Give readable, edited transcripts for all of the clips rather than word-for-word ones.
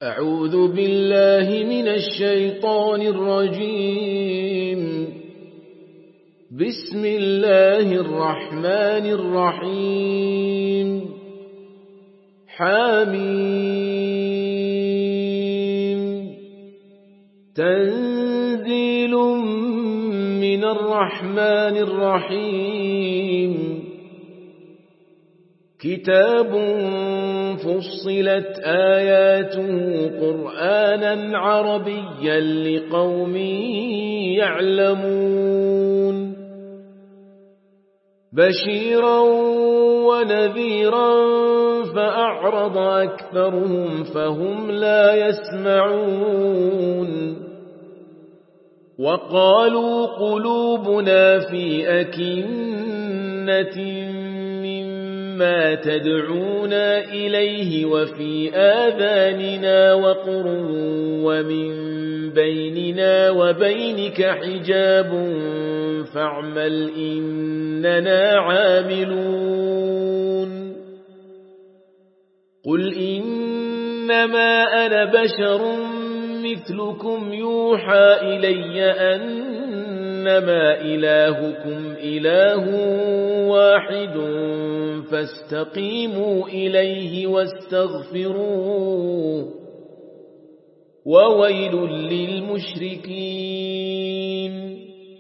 أعوذ بالله من الشيطان الرجيم. بسم الله الرحمن الرحيم. حميم. تنزيل من الرحمن الرحيم. كتاب فصلت آياته قرآنا عربيا لقوم يعلمون. بشيرا ونذيرا فأعرض أكثرهم فهم لا يسمعون. وقالوا قلوبنا في أكنة ما تدعونا إليه وفي آذاننا وقر ومن بيننا وبينك حجاب فاعمل إننا عاملون. قل إنما أنا بشر مثلكم يوحى إلي أنما إلهكم إله واحد فاستقيموا إليه واستغفروه. وويل للمشركين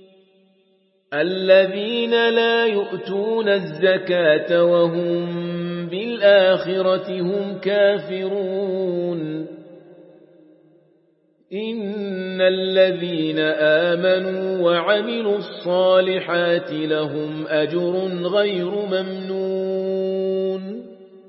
الذين لا يؤتون الزكاة وهم بالآخرة هم كافرون. إن الذين آمنوا وعملوا الصالحات لهم أجر غير ممنون.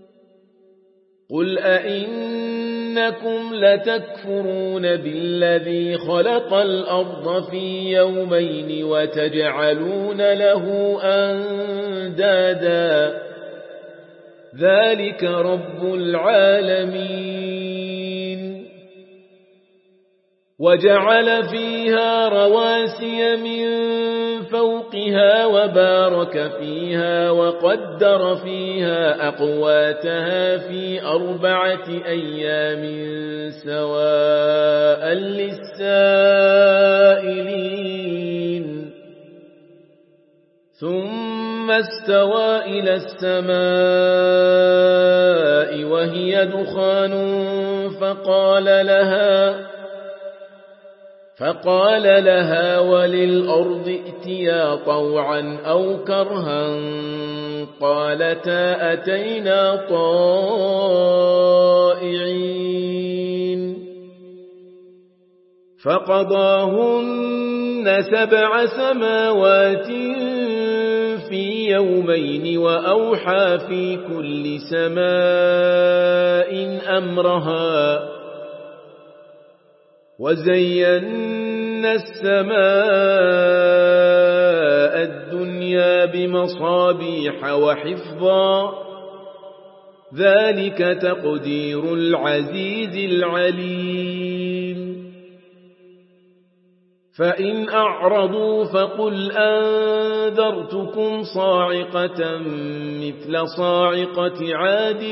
قل أئنكم لتكفرون بالذي خلق الأرض في يومين وتجعلون له أندادا ذلك رب العالمين. وجعل فيها رواسي من فوقها وبارك فيها وقدر فيها أقواتها في 4 أيام سواء للسائلين. ثم استوى إلى السماء وهي دخان فقال لها وللأرض ائتيا طوعا أو كرها قالتا أتينا طائعين. فقضاهن 7 سماوات في يومين وأوحى في كل سماء أمرها. وزينا السماء الدنيا بمصابيح وحفظا ذلك تقدير العزيز العليم. فإن أعرضوا فقل أنذرتكم صاعقة مثل صاعقة عاد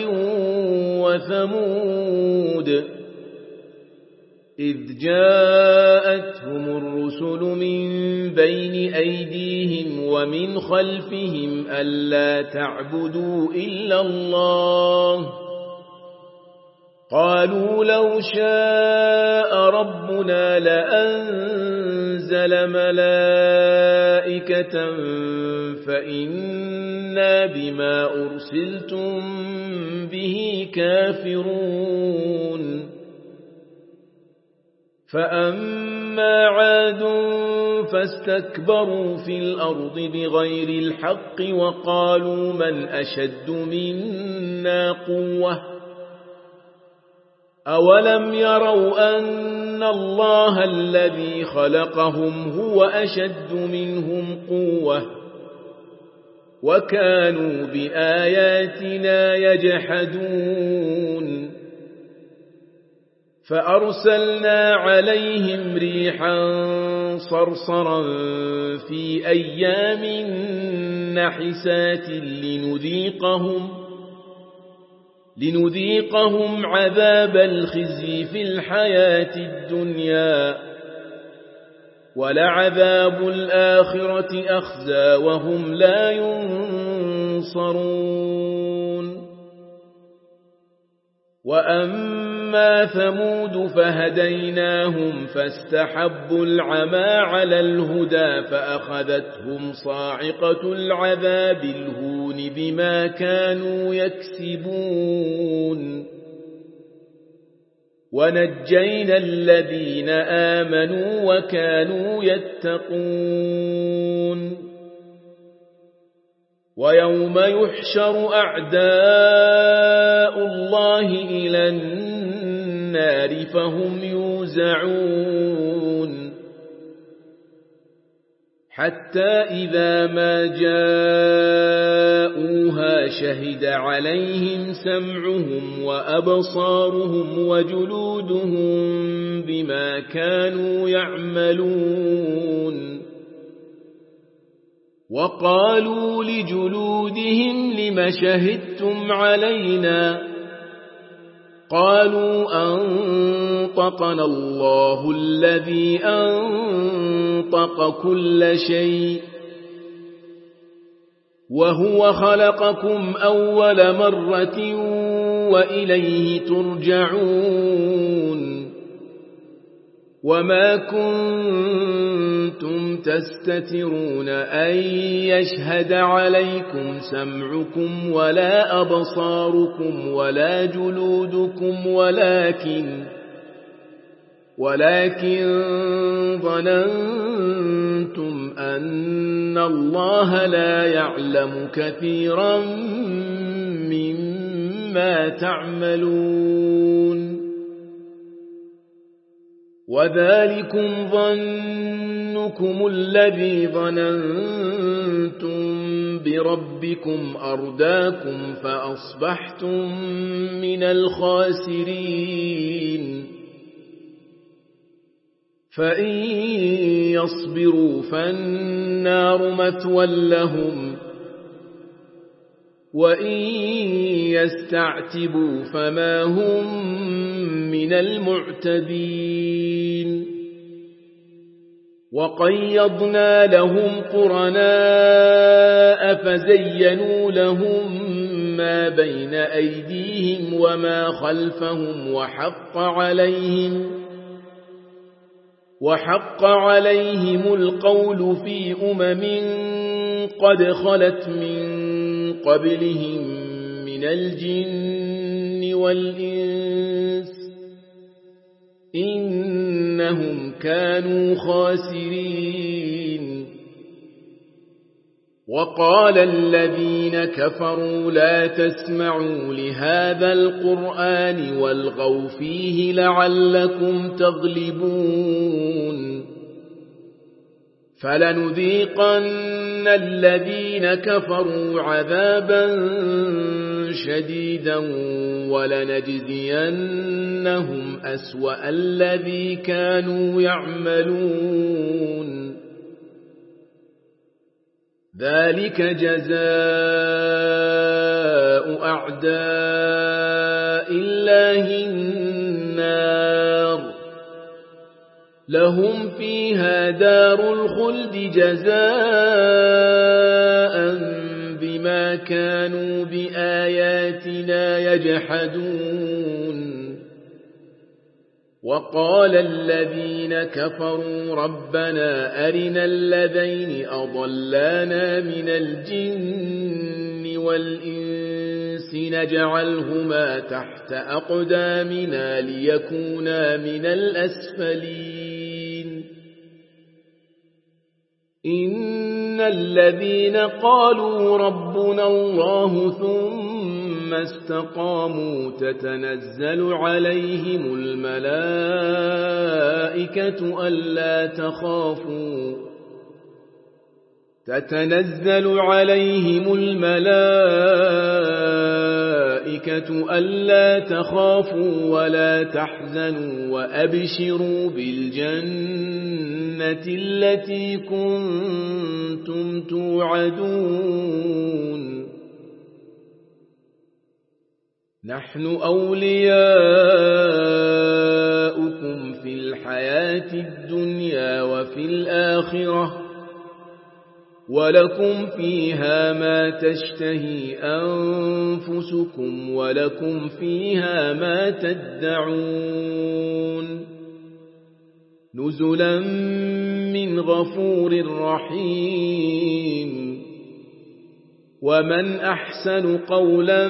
وثمود إذ جاءتهم الرسل من بين أيديهم ومن خلفهم ألا تعبدوا إلا الله قالوا لو شاء ربنا لأنزل ملائكة فإنا بما أرسلتم به كافرون. فأما عاد فاستكبروا في الأرض بغير الحق وقالوا من أشد منا قوة أولم يروا أن الله الذي خلقهم هو أشد منهم قوة وكانوا بآياتنا يجحدون. فأرسلنا عليهم ريحا صرصرا في أيام نحسات لنذيقهم لنذيقهم عذاب الخزي في الحياة الدنيا ولعذاب الآخرة أخزى وهم لا ينصرون وأما ثمود فهديناهم فاستحبوا العمى على الهدى فأخذتهم صاعقة العذاب الهون بما كانوا يكسبون ونجينا الذين آمنوا وكانوا يتقون ويوم يحشر أعداء الله إلى النار فهم يوزعون حتى إذا ما جاءوها شهد عليهم سمعهم وأبصارهم وجلودهم بما كانوا يعملون وقالوا لجلودهم لم شهدتم علينا قالوا أنطقنا الله الذي أنطق كل شيء وهو خلقكم أول مرة وإليه ترجعون وما كنتم تستترون أن يشهد عليكم سمعكم ولا أبصاركم ولا جلودكم ولكن ظننتم أن الله لا يعلم كثيرا مما تعملون وذلكم ظنكم الذي ظننتم بربكم أرداكم فأصبحتم من الخاسرين فإن يصبروا فالنار مثوى لهم وإن يستعتبوا فما هم من المعتبين وقيضنا لهم قرناء فزينوا لهم ما بين أيديهم وما خلفهم وحق عليهم القول في قد خلت من قبلهم من الجن والإنس إنهم كانوا خاسرين وقال الذين كفروا لا تسمعوا لهذا القرآن والغوا فيه لعلكم تغلبون فلنذيقن الذين كفروا عذابا شديدا ولنجزينهم أسوأ الذي كانوا يعملون ذلك جزاء أعداء الله النار لهم فيها دار الخلد جزاء بما كانوا بآياتنا يجحدون وقال الذين كفروا ربنا أرنا الذين أضلانا من الجن والإنس نجعلهما تحت أقدامنا ليكونا من الأسفلين إن الذين قالوا ربنا الله ثم استقاموا تتنزل عليهم الملائكة ألا تخافوا ولا تحزنوا وأبشروا بالجنة التي كنتم توعدون نحن أولياؤكم في الحياة الدنيا وفي الآخرة ولكم فيها ما تشتهي أنفسكم ولكم فيها ما تدعون نزلا من غفور رحيم ومن أحسن قولا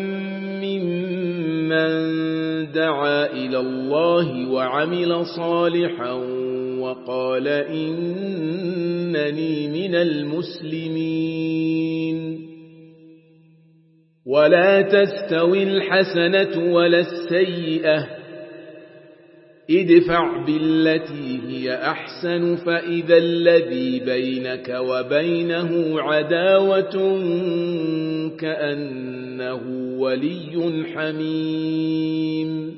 ممن دعا إلى الله وعمل صالحا وقال إنني من المسلمين ولا تستوي الحسنة ولا السيئة ادفع بالتي هي أحسن فإذا الذي بينك وبينه عداوة كأنه ولي حميم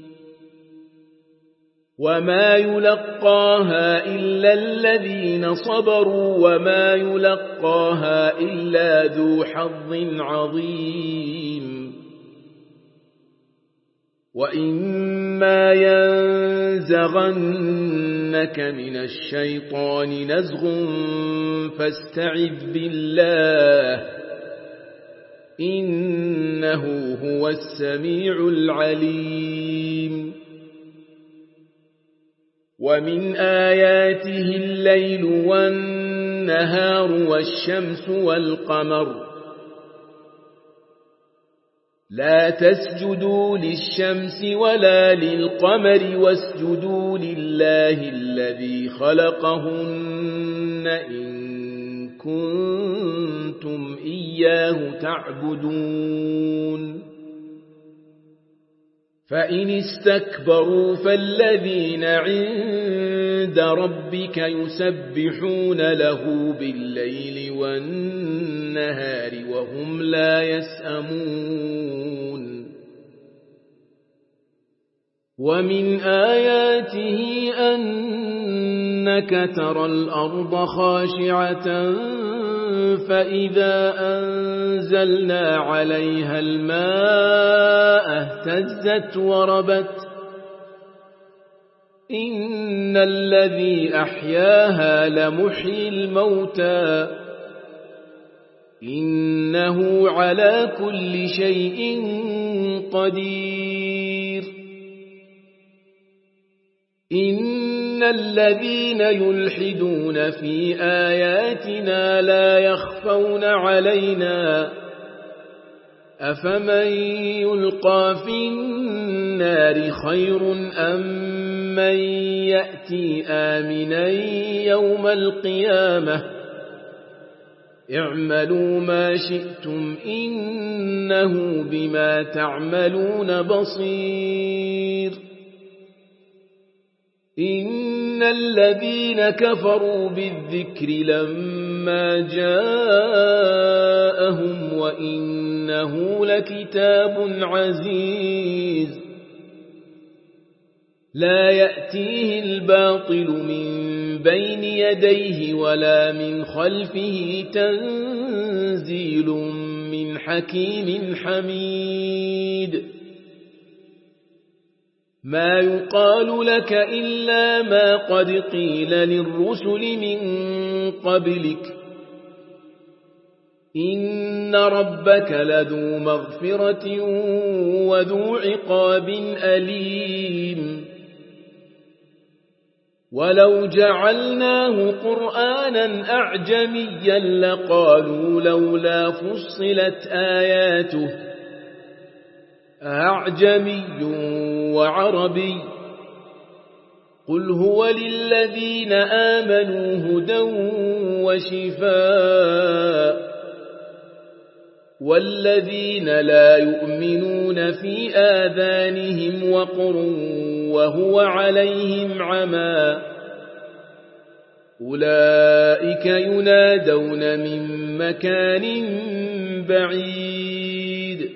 وما يلقاها إلا الذين صبروا وما يلقاها إلا ذو حظ عظيم وإما ينزغنك من الشيطان نزغ فاستعذ بالله إنه هو السميع العليم ومن آياته الليل والنهار والشمس والقمر لا تسجدوا للشمس ولا للقمر واسجدوا لله الذي خلقهن إن كنتم إياه تعبدون فإن استكبروا فالذين عند ربك يسبحون له بالليل والنهار وهم لا يسأمون ومن آياته أنك ترى الأرض خاشعة فإذا أنزلنا عليها الماء اهتزت وربت إن الذي أحياها لمحيي الموتى إنه على كل شيء قدير إن الذين يلحدون في آياتنا لا يخفون علينا أفمن يلقى في النار خير أم من يأتي آمنا يوم القيامة اعملوا ما شئتم إنه بما تعملون بصير إن الذين كفروا بالذكر لما جاءهم وإنه لكتاب عزيز لا يأتيه الباطل من بين يديه ولا من خلفه تنزيل من حكيم حميد ما يقال لك إلا ما قد قيل للرسل من قبلك إن ربك لذو مغفرة وذو عقاب أليم ولو جعلناه قرآنا أعجميا لقالوا لولا فصلت آياته أعجمي وعربي قل هو للذين آمنوا هدى وشفاء والذين لا يؤمنون في آذانهم وقر وهو عليهم عمى أولئك ينادون من مكان بعيد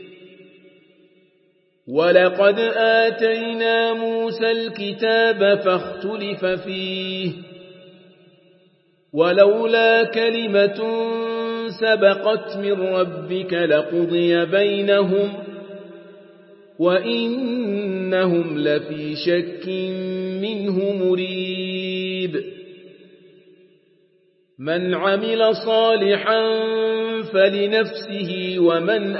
ولقد آتينا موسى الكتاب فاختلف فيه ولولا كلمة سبقت من ربك لقضي بينهم وإنهم لفي شك منه مريب من عمل صالحا فلنفسه ومن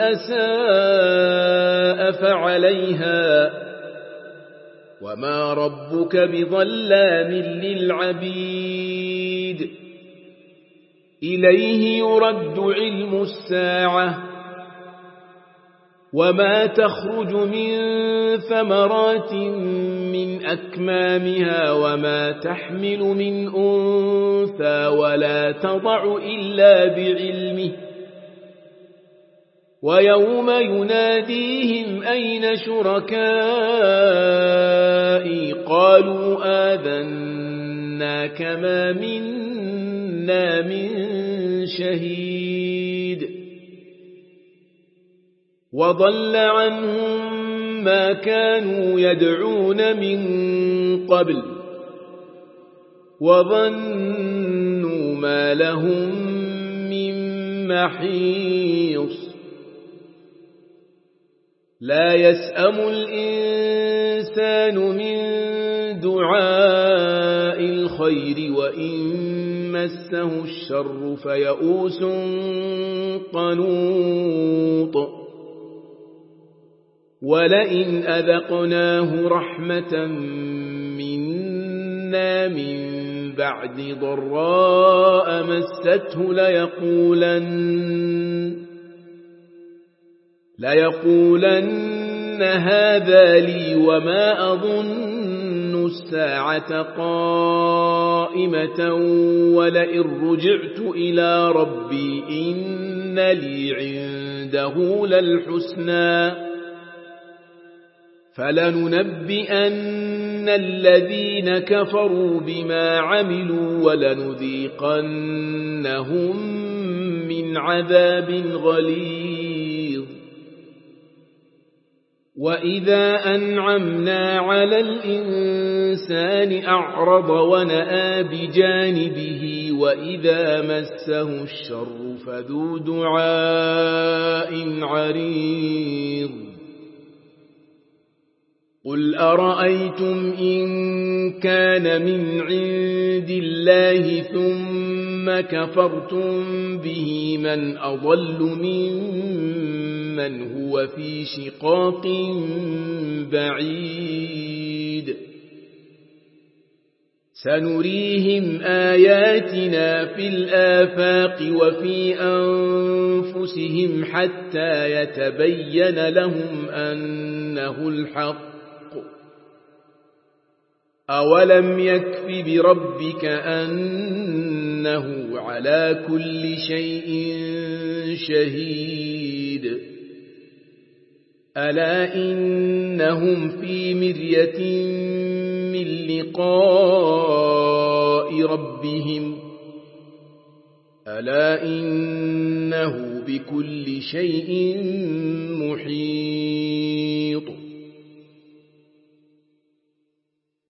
أساء فعليها وما ربك بظلام للعبيد إليه يرد علم الساعة وما تخرج من ثمرات من أكمامها وما تحمل من أنثى ولا تضع إلا بعلمه ويوم يناديهم أين شركائي قالوا آذناك ما منا من شهيد وضل عنهم ما كانوا يدعون من قبل وظنوا ما لهم من محيص لا يسأم الإنسان من دعاء الخير وإن مسه الشر فيئوس قنوط ولئن أذقناه رحمة منا من بعد ضراء مسته ليقولن هذا لي وما أظن الساعة قائمة ولئن رجعت إلى ربي إن لي عنده للحسنى فلننبئن الذين كفروا بما عملوا ولنذيقنهم من عذاب غليظ وإذا أنعمنا على الإنسان أعرض ونأى بجانبه وإذا مسه الشر فذو دعاء عريض قل أرأيتم إن كان من عند الله ثم كفرتم به من أضل ممن هو في شقاق بعيد سنريهم آياتنا في الآفاق وفي أنفسهم حتى يتبين لهم أنه الحق أولم يكف بربك أنه على كل شيء شهيد ألا إنهم في مرية من لقاء ربهم ألا إنه بكل شيء محيط